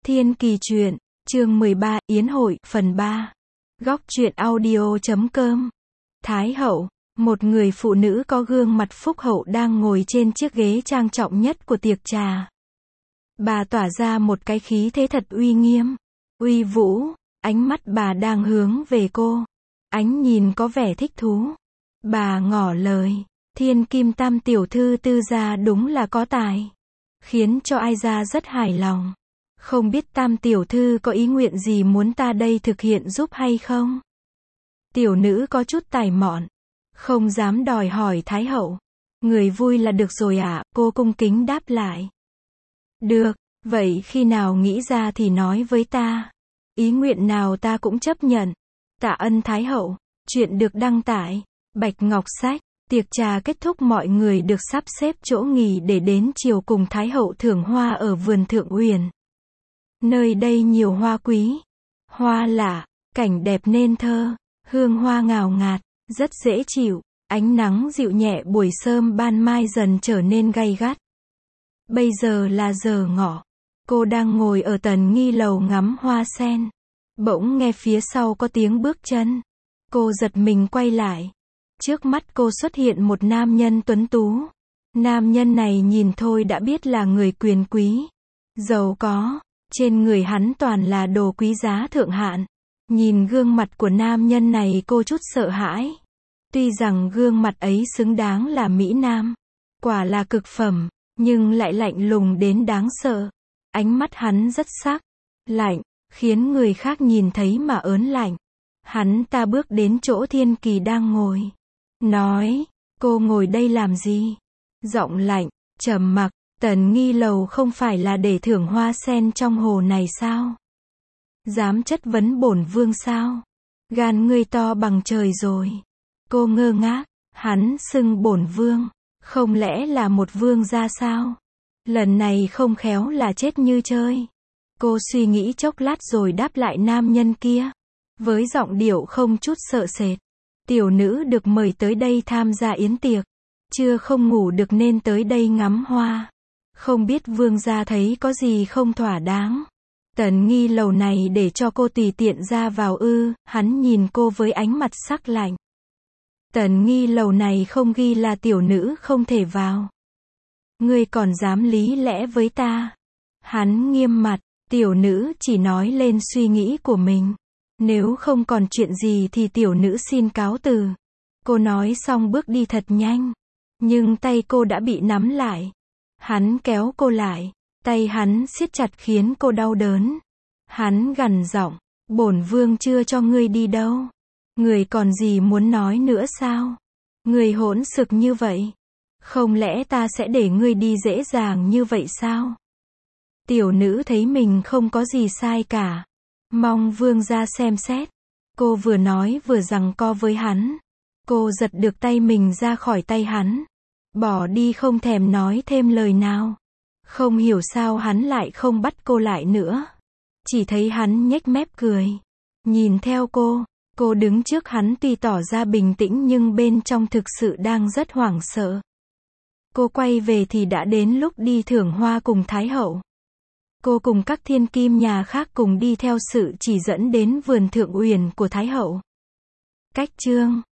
Thiên Kỳ truyện, chương 13, Yến hội, phần 3. Góc truyện audio.com. Thái hậu, một người phụ nữ có gương mặt phúc hậu đang ngồi trên chiếc ghế trang trọng nhất của tiệc trà. Bà tỏa ra một cái khí thế thật uy nghiêm, uy vũ, ánh mắt bà đang hướng về cô. Ánh nhìn có vẻ thích thú. Bà ngỏ lời, Thiên Kim Tam tiểu thư tư gia đúng là có tài, khiến cho ai gia rất hài lòng. Không biết Tam tiểu thư có ý nguyện gì muốn ta đây thực hiện giúp hay không? Tiểu nữ có chút tài mọn, không dám đòi hỏi Thái hậu. Người vui là được rồi ạ, cô cung kính đáp lại. Được, vậy khi nào nghĩ ra thì nói với ta. Ý nguyện nào ta cũng chấp nhận. Tạ ân Thái hậu. Chuyện được đăng tải Bạch Ngọc Sách. Tiệc trà kết thúc, mọi người được sắp xếp chỗ nghỉ để đến chiều cùng Thái hậu thưởng hoa ở vườn Thượng Uyển. Nơi đây nhiều hoa quý, hoa lạ, cảnh đẹp nên thơ, hương hoa ngào ngạt, rất dễ chịu. Ánh nắng dịu nhẹ buổi sớm ban mai dần trở nên gay gắt. Bây giờ là giờ ngọ. Cô đang ngồi ở tần nghi lầu ngắm hoa sen. Bỗng nghe phía sau có tiếng bước chân. Cô giật mình quay lại. Trước mắt cô xuất hiện một nam nhân tuấn tú. Nam nhân này nhìn thôi đã biết là người quyền quý, giàu có. Trên người hắn toàn là đồ quý giá thượng hạng. Nhìn gương mặt của nam nhân này cô chút sợ hãi. Tuy rằng gương mặt ấy xứng đáng là mỹ nam, quả là cực phẩm, nhưng lại lạnh lùng đến đáng sợ. Ánh mắt hắn rất sắc, lạnh, khiến người khác nhìn thấy mà ớn lạnh. Hắn ta bước đến chỗ Thiên Kỳ đang ngồi. Nói, cô ngồi đây làm gì? Giọng lạnh, trầm mặc. Tần nghi lầu không phải là để thưởng hoa sen trong hồ này sao? Dám chất vấn bổn vương sao? Gan ngươi to bằng trời rồi. Cô ngơ ngác, hắn xưng bổn vương, không lẽ là một vương gia sao? Lần này không khéo là chết như chơi. Cô suy nghĩ chốc lát rồi đáp lại nam nhân kia, với giọng điệu không chút sợ sệt. Tiểu nữ được mời tới đây tham gia yến tiệc, chưa không ngủ được nên tới đây ngắm hoa. Không biết vương gia thấy có gì không thỏa đáng. Tần nghi lầu này để cho cô tùy tiện ra vào ư? Hắn nhìn cô với ánh mặt sắc lạnh. Tần nghi lầu này không ghi là tiểu nữ không thể vào. Ngươi còn dám lý lẽ với ta? Hắn nghiêm mặt, tiểu nữ chỉ nói lên suy nghĩ của mình. Nếu không còn chuyện gì thì tiểu nữ xin cáo từ. Cô nói xong bước đi thật nhanh. Nhưng tay cô đã bị nắm lại. Hắn kéo cô lại. Tay hắn siết chặt khiến cô đau đớn. Hắn gằn giọng, bổn vương chưa cho ngươi đi đâu. Người còn gì muốn nói nữa sao? Người hỗn xực như vậy. Không lẽ ta sẽ để ngươi đi dễ dàng như vậy sao? Tiểu nữ thấy mình không có gì sai cả. Mong vương gia xem xét. Cô vừa nói vừa giằng co với hắn. Cô giật được tay mình ra khỏi tay hắn. Bỏ đi không thèm nói thêm lời nào. Không hiểu sao hắn lại không bắt cô lại nữa. Chỉ thấy hắn nhếch mép cười. Nhìn theo cô. Cô đứng trước hắn tuy tỏ ra bình tĩnh nhưng bên trong thực sự đang rất hoảng sợ. Cô quay về thì đã đến lúc đi thưởng hoa cùng Thái hậu. Cô cùng các thiên kim nhà khác cùng đi theo sự chỉ dẫn đến vườn Thượng Uyển của Thái hậu. Cách chương